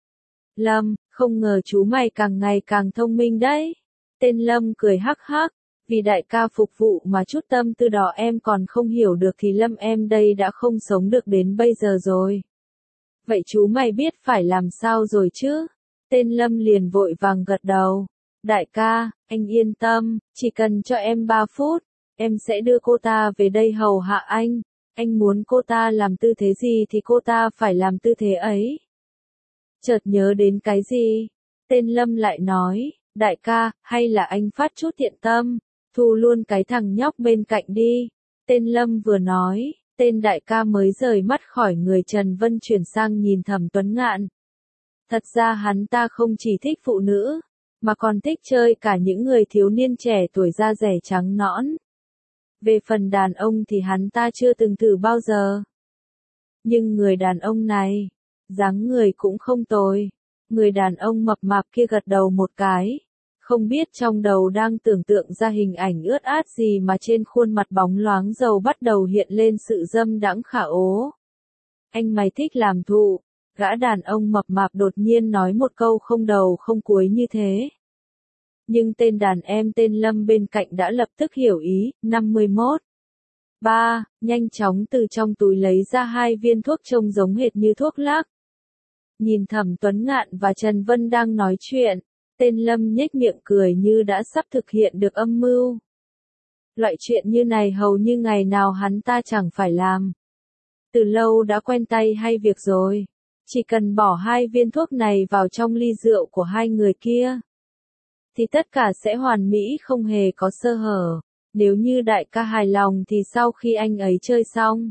Speaker 1: Lâm, không ngờ chú mày càng ngày càng thông minh đấy. Tên Lâm cười hắc hắc. Vì đại ca phục vụ mà chút tâm tư đó em còn không hiểu được thì Lâm em đây đã không sống được đến bây giờ rồi. Vậy chú mày biết phải làm sao rồi chứ? Tên Lâm liền vội vàng gật đầu. Đại ca, anh yên tâm, chỉ cần cho em ba phút, em sẽ đưa cô ta về đây hầu hạ anh. Anh muốn cô ta làm tư thế gì thì cô ta phải làm tư thế ấy. Chợt nhớ đến cái gì? Tên Lâm lại nói, đại ca, hay là anh phát chút thiện tâm, thu luôn cái thằng nhóc bên cạnh đi. Tên Lâm vừa nói, tên đại ca mới rời mắt khỏi người Trần Vân chuyển sang nhìn Thẩm Tuấn Ngạn. Thật ra hắn ta không chỉ thích phụ nữ, mà còn thích chơi cả những người thiếu niên trẻ tuổi da rẻ trắng nõn. Về phần đàn ông thì hắn ta chưa từng thử bao giờ. Nhưng người đàn ông này, dáng người cũng không tồi. Người đàn ông mập mạp kia gật đầu một cái. Không biết trong đầu đang tưởng tượng ra hình ảnh ướt át gì mà trên khuôn mặt bóng loáng dầu bắt đầu hiện lên sự dâm đãng khả ố. Anh mày thích làm thụ. Gã đàn ông mập mạp đột nhiên nói một câu không đầu không cuối như thế. nhưng tên đàn em tên Lâm bên cạnh đã lập tức hiểu ý. năm mươi mốt. ba. Nhanh chóng từ trong túi lấy ra hai viên thuốc trông giống hệt như thuốc lắc. Nhìn Thẩm Tuấn Ngạn và Trần Vân đang nói chuyện, tên Lâm nhếch miệng cười như đã sắp thực hiện được âm mưu. Loại chuyện như này hầu như ngày nào hắn ta chẳng phải làm. Từ lâu đã quen tay hay việc rồi. Chỉ cần bỏ hai viên thuốc này vào trong ly rượu của hai người kia, thì tất cả sẽ hoàn mỹ không hề có sơ hở. Nếu như đại ca hài lòng thì sau khi anh ấy chơi xong,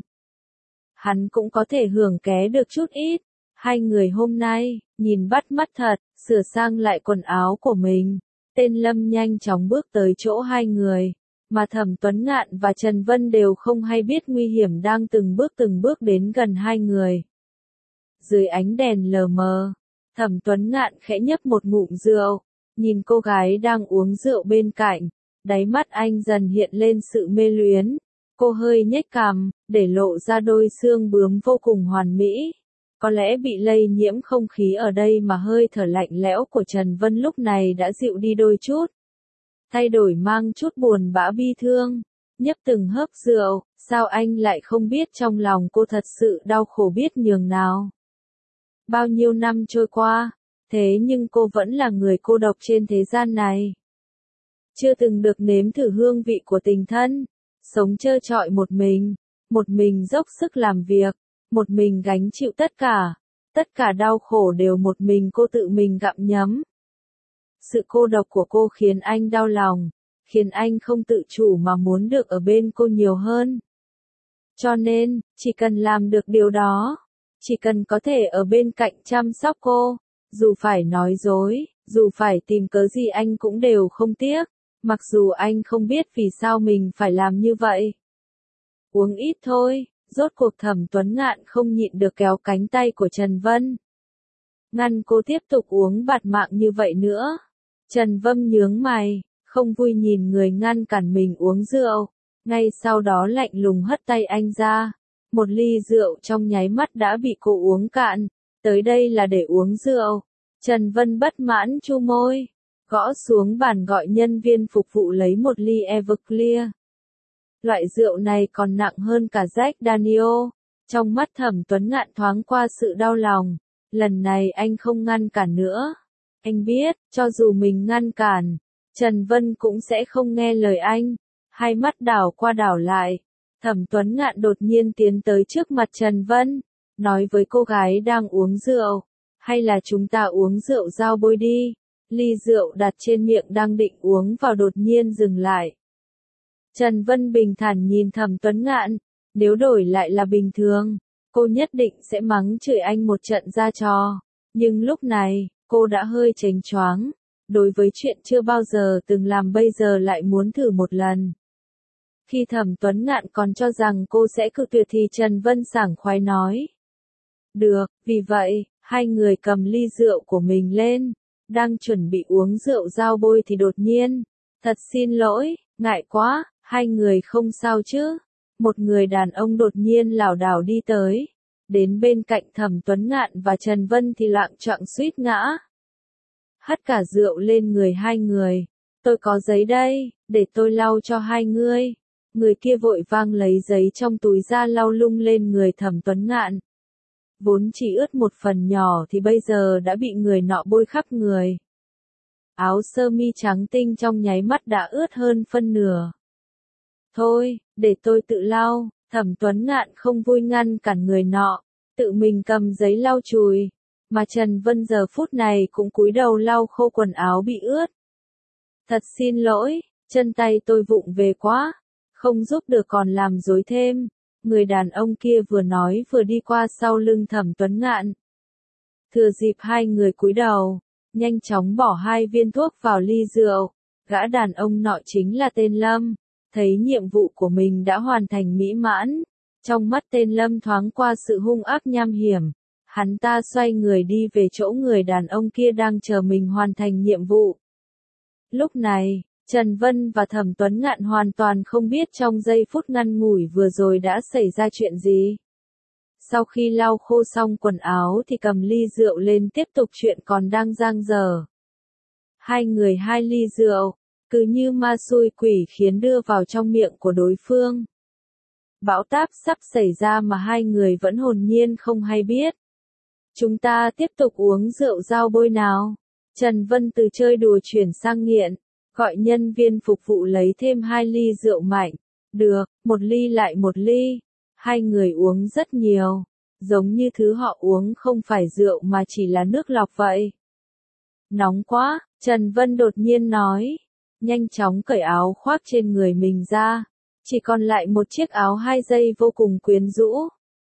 Speaker 1: hắn cũng có thể hưởng ké được chút ít. Hai người hôm nay, nhìn bắt mắt thật, sửa sang lại quần áo của mình. Tên Lâm nhanh chóng bước tới chỗ hai người, mà Thẩm Tuấn Ngạn và Trần Vân đều không hay biết nguy hiểm đang từng bước từng bước đến gần hai người. Dưới ánh đèn lờ mờ, Thẩm Tuấn Ngạn khẽ nhấp một ngụm rượu, nhìn cô gái đang uống rượu bên cạnh, đáy mắt anh dần hiện lên sự mê luyến. Cô hơi nhếch cằm, để lộ ra đôi xương bướm vô cùng hoàn mỹ. Có lẽ bị lây nhiễm không khí ở đây mà hơi thở lạnh lẽo của Trần Vân lúc này đã dịu đi đôi chút. Thay đổi mang chút buồn bã bi thương, nhấp từng hớp rượu, sao anh lại không biết trong lòng cô thật sự đau khổ biết nhường nào. Bao nhiêu năm trôi qua, thế nhưng cô vẫn là người cô độc trên thế gian này. Chưa từng được nếm thử hương vị của tình thân, sống trơ trọi một mình, một mình dốc sức làm việc, một mình gánh chịu tất cả, tất cả đau khổ đều một mình cô tự mình gặm nhấm. Sự cô độc của cô khiến anh đau lòng, khiến anh không tự chủ mà muốn được ở bên cô nhiều hơn. Cho nên, chỉ cần làm được điều đó, chỉ cần có thể ở bên cạnh chăm sóc cô, dù phải nói dối, dù phải tìm cớ gì anh cũng đều không tiếc, mặc dù anh không biết vì sao mình phải làm như vậy. Uống ít thôi, rốt cuộc Thẩm Tuấn Ngạn không nhịn được kéo cánh tay của Trần Vân. Ngăn cô tiếp tục uống bạt mạng như vậy nữa. Trần Vân nhướng mày, không vui nhìn người ngăn cản mình uống rượu, ngay sau đó lạnh lùng hất tay anh ra. Một ly rượu trong nháy mắt đã bị cô uống cạn, tới đây là để uống rượu. Trần Vân bất mãn chu môi, gõ xuống bàn gọi nhân viên phục vụ lấy một ly Everclear. Loại rượu này còn nặng hơn cả Jack Daniel. Trong mắt Thẩm Tuấn Ngạn thoáng qua sự đau lòng, lần này anh không ngăn cản nữa. Anh biết, cho dù mình ngăn cản, Trần Vân cũng sẽ không nghe lời anh. Hai mắt đảo qua đảo lại, Thẩm Tuấn Ngạn đột nhiên tiến tới trước mặt Trần Vân, nói với cô gái đang uống rượu, hay là chúng ta uống rượu giao bôi đi. Ly rượu đặt trên miệng đang định uống vào đột nhiên dừng lại. Trần Vân bình thản nhìn Thẩm Tuấn Ngạn, nếu đổi lại là bình thường, cô nhất định sẽ mắng chửi anh một trận ra trò. Nhưng lúc này, cô đã hơi chệnh choáng, đối với chuyện chưa bao giờ từng làm bây giờ lại muốn thử một lần. Khi Thẩm Tuấn Ngạn còn cho rằng cô sẽ cự tuyệt thì Trần Vân sảng khoái nói. Được, vì vậy, hai người cầm ly rượu của mình lên, đang chuẩn bị uống rượu giao bôi thì đột nhiên, thật xin lỗi, ngại quá, hai người không sao chứ. Một người đàn ông đột nhiên lảo đảo đi tới, đến bên cạnh Thẩm Tuấn Ngạn và Trần Vân thì loạng choạng suýt ngã. Hất cả rượu lên người hai người, tôi có giấy đây, để tôi lau cho hai ngươi. Người kia vội vang lấy giấy trong túi ra lau lung lên người Thẩm Tuấn Ngạn. Vốn chỉ ướt một phần nhỏ thì bây giờ đã bị người nọ bôi khắp người. Áo sơ mi trắng tinh trong nháy mắt đã ướt hơn phân nửa. Thôi, để tôi tự lau. Thẩm Tuấn Ngạn không vui ngăn cản người nọ, tự mình cầm giấy lau chùi, mà Trần Vân giờ phút này cũng cúi đầu lau khô quần áo bị ướt. Thật xin lỗi, chân tay tôi vụng về quá, không giúp được còn làm rối thêm. Người đàn ông kia vừa nói vừa đi qua sau lưng Thẩm Tuấn Ngạn. Thừa dịp hai người cúi đầu, nhanh chóng bỏ hai viên thuốc vào ly rượu. Gã đàn ông nọ chính là tên Lâm. Thấy nhiệm vụ của mình đã hoàn thành mỹ mãn, trong mắt tên Lâm thoáng qua sự hung ác nham hiểm. Hắn ta xoay người đi về chỗ người đàn ông kia đang chờ mình hoàn thành nhiệm vụ. Lúc này, Trần Vân và Thẩm Tuấn Ngạn hoàn toàn không biết trong giây phút ngắn ngủi vừa rồi đã xảy ra chuyện gì. Sau khi lau khô xong quần áo thì cầm ly rượu lên tiếp tục chuyện còn đang dang dở. Hai người hai ly rượu, cứ như ma xui quỷ khiến đưa vào trong miệng của đối phương. Bão táp sắp xảy ra mà hai người vẫn hồn nhiên không hay biết. Chúng ta tiếp tục uống rượu dao bôi nào. Trần Vân từ chơi đùa chuyển sang nghiện, gọi nhân viên phục vụ lấy thêm hai ly rượu mạnh. Được, một ly lại một ly. Hai người uống rất nhiều, giống như thứ họ uống không phải rượu mà chỉ là nước lọc vậy. Nóng quá, Trần Vân đột nhiên nói. Nhanh chóng cởi áo khoác trên người mình ra. Chỉ còn lại một chiếc áo hai dây vô cùng quyến rũ.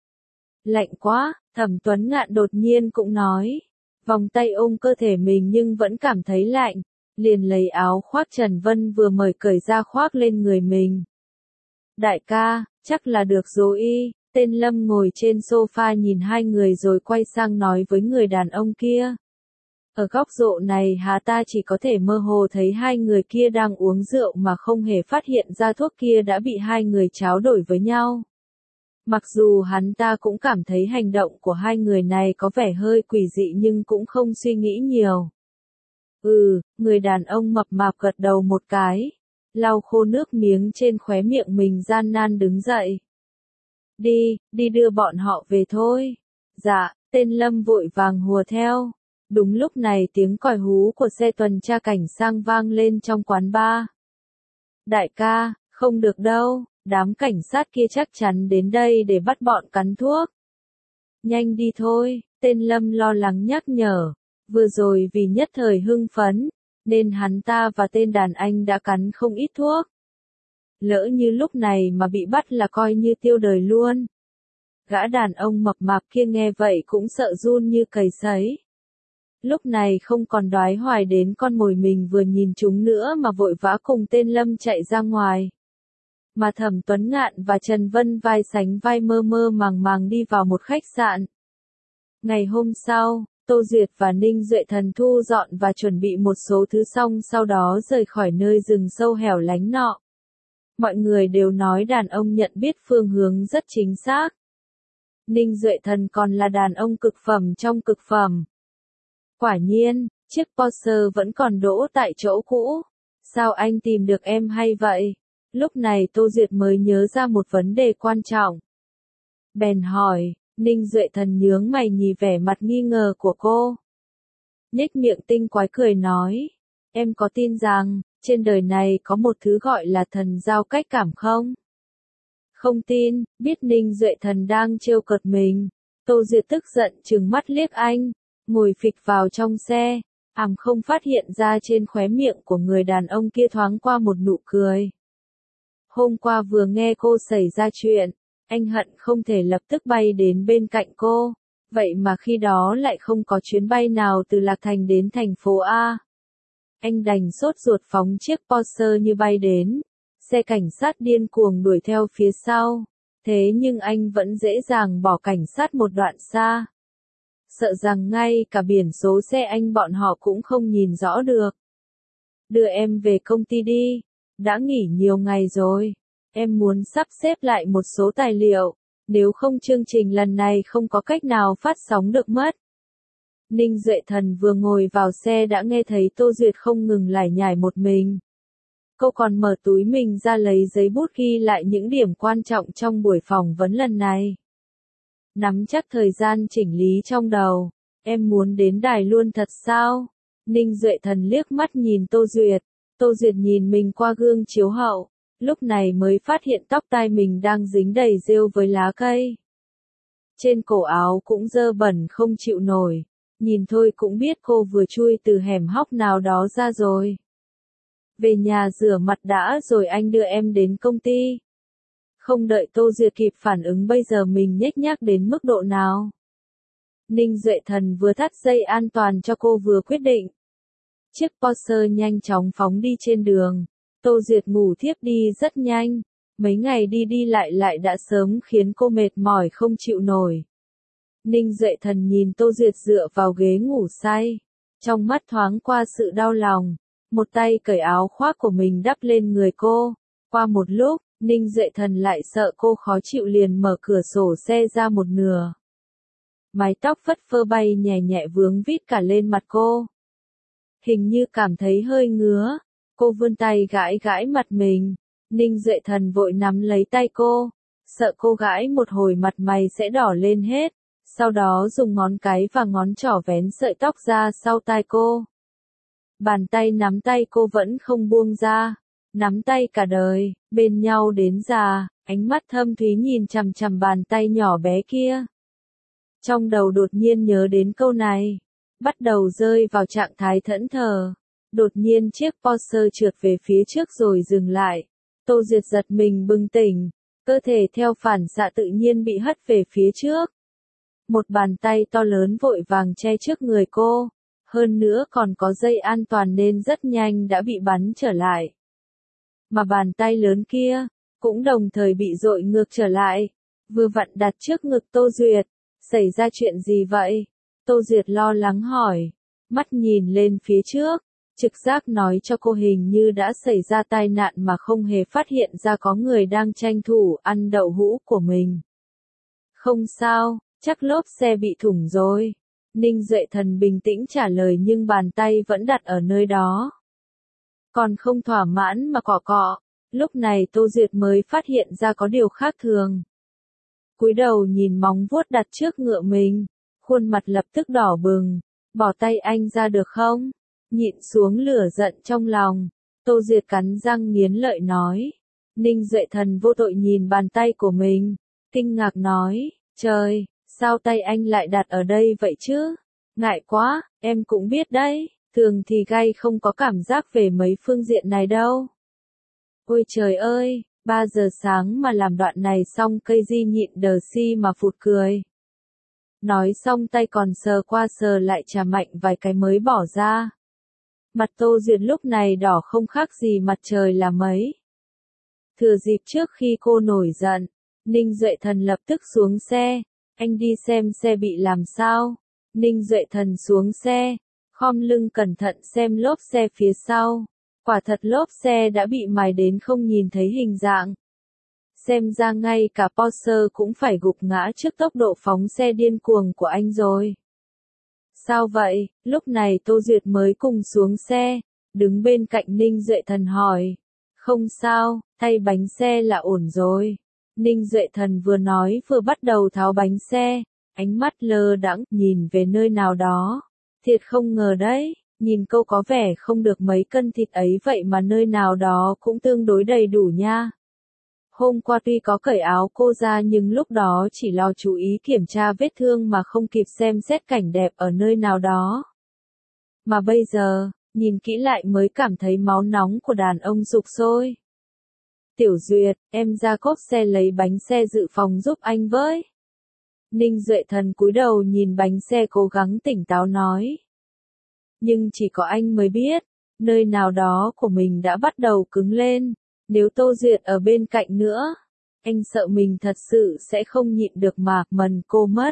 Speaker 1: Lạnh quá, Thẩm Tuấn Ngạn đột nhiên cũng nói. Vòng tay ôm cơ thể mình nhưng vẫn cảm thấy lạnh. Liền lấy áo khoác Trần Vân vừa mới cởi ra khoác lên người mình. Đại ca, chắc là được rồi y. Tên Lâm ngồi trên sofa nhìn hai người rồi quay sang nói với người đàn ông kia. Ở góc rộ này hà ta chỉ có thể mơ hồ thấy hai người kia đang uống rượu mà không hề phát hiện ra thuốc kia đã bị hai người tráo đổi với nhau. Mặc dù hắn ta cũng cảm thấy hành động của hai người này có vẻ hơi quỷ dị nhưng cũng không suy nghĩ nhiều. Ừ, người đàn ông mập mạp gật đầu một cái, lau khô nước miếng trên khóe miệng mình gian nan đứng dậy. Đi, đi đưa bọn họ về thôi. Dạ, tên Lâm vội vàng hùa theo. Đúng lúc này tiếng còi hú của xe tuần tra cảnh sang vang lên trong quán bar. Đại ca, không được đâu, đám cảnh sát kia chắc chắn đến đây để bắt bọn cắn thuốc. Nhanh đi thôi, tên Lâm lo lắng nhắc nhở. Vừa rồi vì nhất thời hưng phấn, nên hắn ta và tên đàn anh đã cắn không ít thuốc. Lỡ như lúc này mà bị bắt là coi như tiêu đời luôn. Gã đàn ông mập mạp kia nghe vậy cũng sợ run như cầy sấy. Lúc này không còn đoái hoài đến con mồi mình vừa nhìn chúng nữa mà vội vã cùng tên Lâm chạy ra ngoài. Mà Thẩm Tuấn Ngạn và Trần Vân vai sánh vai mơ mơ màng màng đi vào một khách sạn. Ngày hôm sau, Tô Duyệt và Ninh Duệ Thần thu dọn và chuẩn bị một số thứ xong sau đó rời khỏi nơi rừng sâu hẻo lánh nọ. Mọi người đều nói đàn ông nhận biết phương hướng rất chính xác. Ninh Duệ Thần còn là đàn ông cực phẩm trong cực phẩm. Quả nhiên, chiếc Porsche vẫn còn đỗ tại chỗ cũ. Sao anh tìm được em hay vậy? Lúc này Tô Duyệt mới nhớ ra một vấn đề quan trọng. Bèn hỏi, Ninh Duệ Thần nhướng mày nhìn vẻ mặt nghi ngờ của cô. Nhếch miệng tinh quái cười nói, em có tin rằng, trên đời này có một thứ gọi là thần giao cách cảm không? Không tin, biết Ninh Duệ Thần đang trêu cợt mình. Tô Duyệt tức giận trừng mắt liếc anh, ngồi phịch vào trong xe, ảm không phát hiện ra trên khóe miệng của người đàn ông kia thoáng qua một nụ cười. Hôm qua vừa nghe cô xảy ra chuyện, anh hận không thể lập tức bay đến bên cạnh cô, vậy mà khi đó lại không có chuyến bay nào từ Lạc Thành đến thành phố A. Anh đành sốt ruột phóng chiếc Porsche như bay đến, xe cảnh sát điên cuồng đuổi theo phía sau, thế nhưng anh vẫn dễ dàng bỏ cảnh sát một đoạn xa. Sợ rằng ngay cả biển số xe anh bọn họ cũng không nhìn rõ được. Đưa em về công ty đi, đã nghỉ nhiều ngày rồi, em muốn sắp xếp lại một số tài liệu, nếu không chương trình lần này không có cách nào phát sóng được mất. Ninh Duệ Thần vừa ngồi vào xe đã nghe thấy Tô Duyệt không ngừng lải nhải một mình. Cô còn mở túi mình ra lấy giấy bút ghi lại những điểm quan trọng trong buổi phỏng vấn lần này. Nắm chắc thời gian chỉnh lý trong đầu, em muốn đến đài luôn thật sao? Ninh Duệ Thần liếc mắt nhìn Tô Duyệt, Tô Duyệt nhìn mình qua gương chiếu hậu, lúc này mới phát hiện tóc tai mình đang dính đầy rêu với lá cây. Trên cổ áo cũng dơ bẩn không chịu nổi, nhìn thôi cũng biết cô vừa chui từ hẻm hóc nào đó ra rồi. Về nhà rửa mặt đã rồi anh đưa em đến công ty. Không đợi Tô Duyệt kịp phản ứng bây giờ mình nhếch nhác đến mức độ nào. Ninh Duệ Thần vừa thắt dây an toàn cho cô vừa quyết định. Chiếc Porsche nhanh chóng phóng đi trên đường. Tô Duyệt ngủ thiếp đi rất nhanh. Mấy ngày đi đi lại lại đã sớm khiến cô mệt mỏi không chịu nổi. Ninh Duệ Thần nhìn Tô Duyệt dựa vào ghế ngủ say. Trong mắt thoáng qua sự đau lòng. Một tay cởi áo khoác của mình đắp lên người cô. Qua một lúc, Ninh Duệ Thần lại sợ cô khó chịu liền mở cửa sổ xe ra một nửa. Mái tóc phất phơ bay nhẹ nhẹ vướng vít cả lên mặt cô. hình như cảm thấy hơi ngứa. Cô vươn tay gãi gãi mặt mình. Ninh Duệ Thần vội nắm lấy tay cô, sợ cô gãi một hồi mặt mày sẽ đỏ lên hết, sau đó dùng ngón cái và ngón trỏ vén sợi tóc ra sau tai cô. Bàn tay nắm tay cô vẫn không buông ra, nắm tay cả đời, bên nhau đến già, ánh mắt thâm thúy nhìn chằm chằm bàn tay nhỏ bé kia. Trong đầu đột nhiên nhớ đến câu này, bắt đầu rơi vào trạng thái thẫn thờ. Đột nhiên chiếc Porsche trượt về phía trước rồi dừng lại. Tô Duyệt giật mình bừng tỉnh, cơ thể theo phản xạ tự nhiên bị hất về phía trước. Một bàn tay to lớn vội vàng che trước người cô, hơn nữa còn có dây an toàn nên rất nhanh đã bị bắn trở lại. Mà bàn tay lớn kia, cũng đồng thời bị dội ngược trở lại, vừa vặn đặt trước ngực Tô Duyệt. Xảy ra chuyện gì vậy? Tô Duyệt lo lắng hỏi, mắt nhìn lên phía trước. Trực giác nói cho cô hình như đã xảy ra tai nạn mà không hề phát hiện ra có người đang tranh thủ ăn đậu hũ của mình. Không sao, chắc lốp xe bị thủng rồi. Ninh Duệ Thần bình tĩnh trả lời nhưng bàn tay vẫn đặt ở nơi đó. Còn không thỏa mãn mà cọ cọ, lúc này Tô Duyệt mới phát hiện ra có điều khác thường. Cúi đầu nhìn móng vuốt đặt trước ngựa mình, khuôn mặt lập tức đỏ bừng, bỏ tay anh ra được không? Nhịn xuống lửa giận trong lòng, Tô Duyệt cắn răng nghiến lợi nói. Ninh Duệ Thần vô tội nhìn bàn tay của mình, kinh ngạc nói, trời, sao tay anh lại đặt ở đây vậy chứ? Ngại quá, em cũng biết đấy, thường thì gay không có cảm giác về mấy phương diện này đâu. Ôi trời ơi, ba giờ sáng mà làm đoạn này xong cây di nhịn đờ si mà phụt cười. Nói xong tay còn sờ qua sờ lại chà mạnh vài cái mới bỏ ra. Mặt Tô Duyệt lúc này đỏ không khác gì mặt trời là mấy. Thừa dịp trước khi cô nổi giận, Ninh Duệ Thần lập tức xuống xe, anh đi xem xe bị làm sao. Ninh Duệ Thần xuống xe, khom lưng cẩn thận xem lốp xe phía sau. Quả thật lốp xe đã bị mài đến không nhìn thấy hình dạng. Xem ra ngay cả Porsche cũng phải gục ngã trước tốc độ phóng xe điên cuồng của anh rồi. Sao vậy? Lúc này Tô Duyệt mới cùng xuống xe, đứng bên cạnh Ninh Duệ Thần hỏi. Không sao, thay bánh xe là ổn rồi. Ninh Duệ Thần vừa nói vừa bắt đầu tháo bánh xe, ánh mắt lơ đãng nhìn về nơi nào đó. Thiệt không ngờ đấy, nhìn câu có vẻ không được mấy cân thịt ấy vậy mà nơi nào đó cũng tương đối đầy đủ nha. Hôm qua tuy có cởi áo cô ra nhưng lúc đó chỉ lo chú ý kiểm tra vết thương mà không kịp xem xét cảnh đẹp ở nơi nào đó. Mà bây giờ, nhìn kỹ lại mới cảm thấy máu nóng của đàn ông sục sôi. Tiểu Duyệt, em ra cốp xe lấy bánh xe dự phòng giúp anh với. Ninh Duệ Thần cúi đầu nhìn bánh xe cố gắng tỉnh táo nói. Nhưng chỉ có anh mới biết, nơi nào đó của mình đã bắt đầu cứng lên. Nếu Tô Duyệt ở bên cạnh nữa, anh sợ mình thật sự sẽ không nhịn được mà mần cô mất.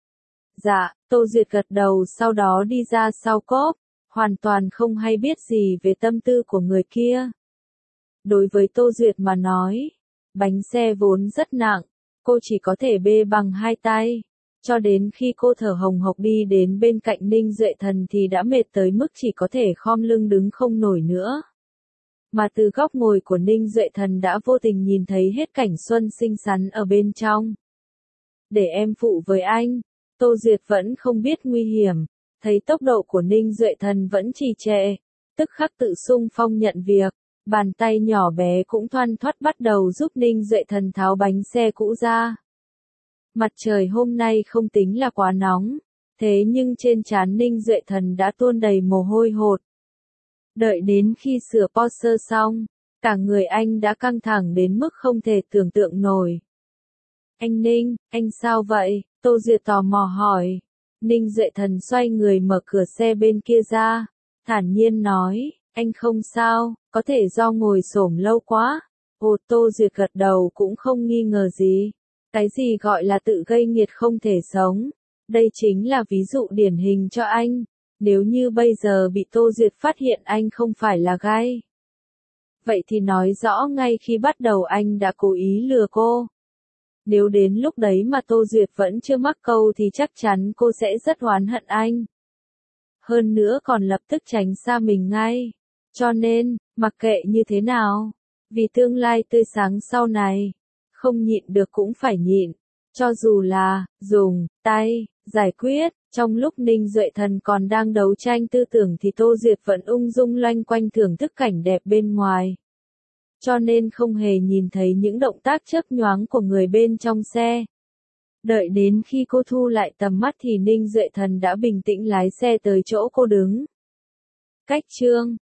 Speaker 1: Dạ, Tô Duyệt gật đầu sau đó đi ra sau cốp, hoàn toàn không hay biết gì về tâm tư của người kia. Đối với Tô Duyệt mà nói, bánh xe vốn rất nặng, cô chỉ có thể bê bằng hai tay. Cho đến khi cô thở hồng hộc đi đến bên cạnh Ninh Duệ Thần thì đã mệt tới mức chỉ có thể khom lưng đứng không nổi nữa. Mà từ góc ngồi của Ninh Duệ Thần đã vô tình nhìn thấy hết cảnh xuân xinh xắn ở bên trong. Để em phụ với anh, Tô Duyệt vẫn không biết nguy hiểm, thấy tốc độ của Ninh Duệ Thần vẫn trì trệ, tức khắc tự xung phong nhận việc, bàn tay nhỏ bé cũng thoăn thoắt bắt đầu giúp Ninh Duệ Thần tháo bánh xe cũ ra. Mặt trời hôm nay không tính là quá nóng, thế nhưng trên trán Ninh Duệ Thần đã tuôn đầy mồ hôi hột. Đợi đến khi sửa Porsche xong, cả người anh đã căng thẳng đến mức không thể tưởng tượng nổi. Anh Ninh, anh sao vậy? Tô Duyệt tò mò hỏi. Ninh Duệ Thần xoay người mở cửa xe bên kia ra, thản nhiên nói, anh không sao, có thể do ngồi xổm lâu quá. Ồ, Tô Duyệt gật đầu cũng không nghi ngờ gì. Cái gì gọi là tự gây nghiệt không thể sống? Đây chính là ví dụ điển hình cho anh. Nếu như bây giờ bị Tô Duyệt phát hiện anh không phải là gay, vậy thì nói rõ ngay khi bắt đầu anh đã cố ý lừa cô. Nếu đến lúc đấy mà Tô Duyệt vẫn chưa mắc câu thì chắc chắn cô sẽ rất oán hận anh. hơn nữa còn lập tức tránh xa mình ngay. Cho nên, mặc kệ như thế nào, vì tương lai tươi sáng sau này, không nhịn được cũng phải nhịn, cho dù là dùng tay giải quyết. Trong lúc Ninh Duệ Thần còn đang đấu tranh tư tưởng thì Tô Diệp vẫn ung dung loanh quanh thưởng thức cảnh đẹp bên ngoài. Cho nên không hề nhìn thấy những động tác chớp nhoáng của người bên trong xe. Đợi đến khi cô thu lại tầm mắt thì Ninh Duệ Thần đã bình tĩnh lái xe tới chỗ cô đứng. Cách chương